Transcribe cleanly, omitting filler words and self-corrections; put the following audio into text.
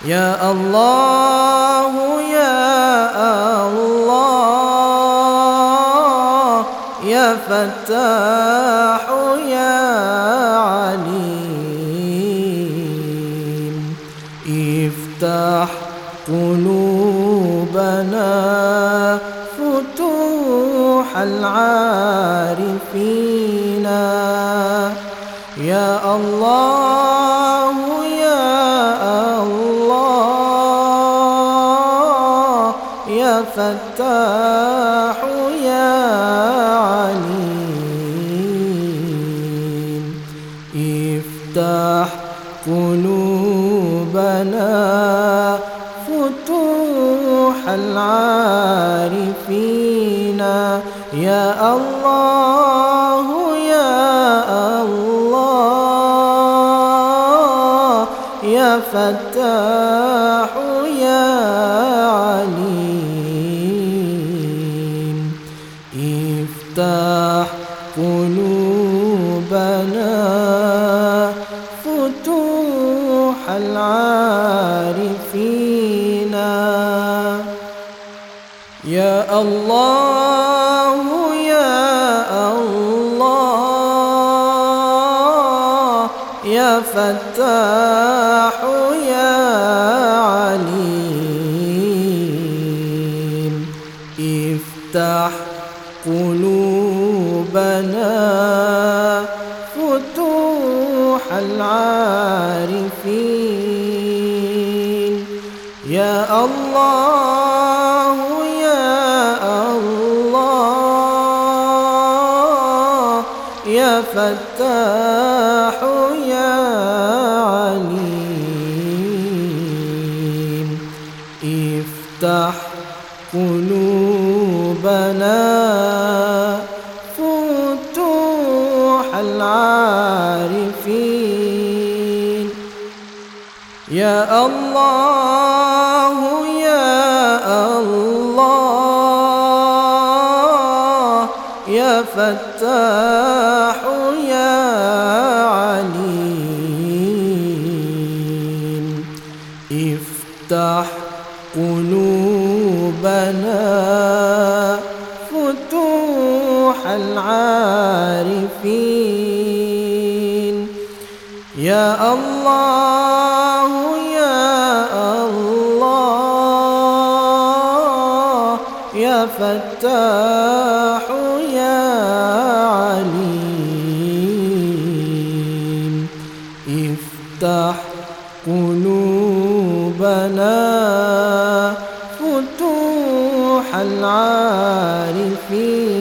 يا الله يا الله يا فتاح يا عليم، افتح قلوبنا فتوح العارفين. يا الله يا الله يا فتاح يا عليم، افتح قلوبنا فتوح العارفين. يا الله يا الله يا فتاح يا عليم، افتح قلوبنا فتوح العارفين. يا الله يا الله يا فتاح يا عليم، افتح قلوبنا فتوح العارفين. يا الله يا الله يا فتاح يا عليم، افتح قلوبنا فتوح العارفين. يا الله يا الله يا فتاح يا عليم، افتح قلوبنا فتوح العارفين. يا الله يا الله يا فتاح يا عليم، افتح قلوبنا فتوح العارفين.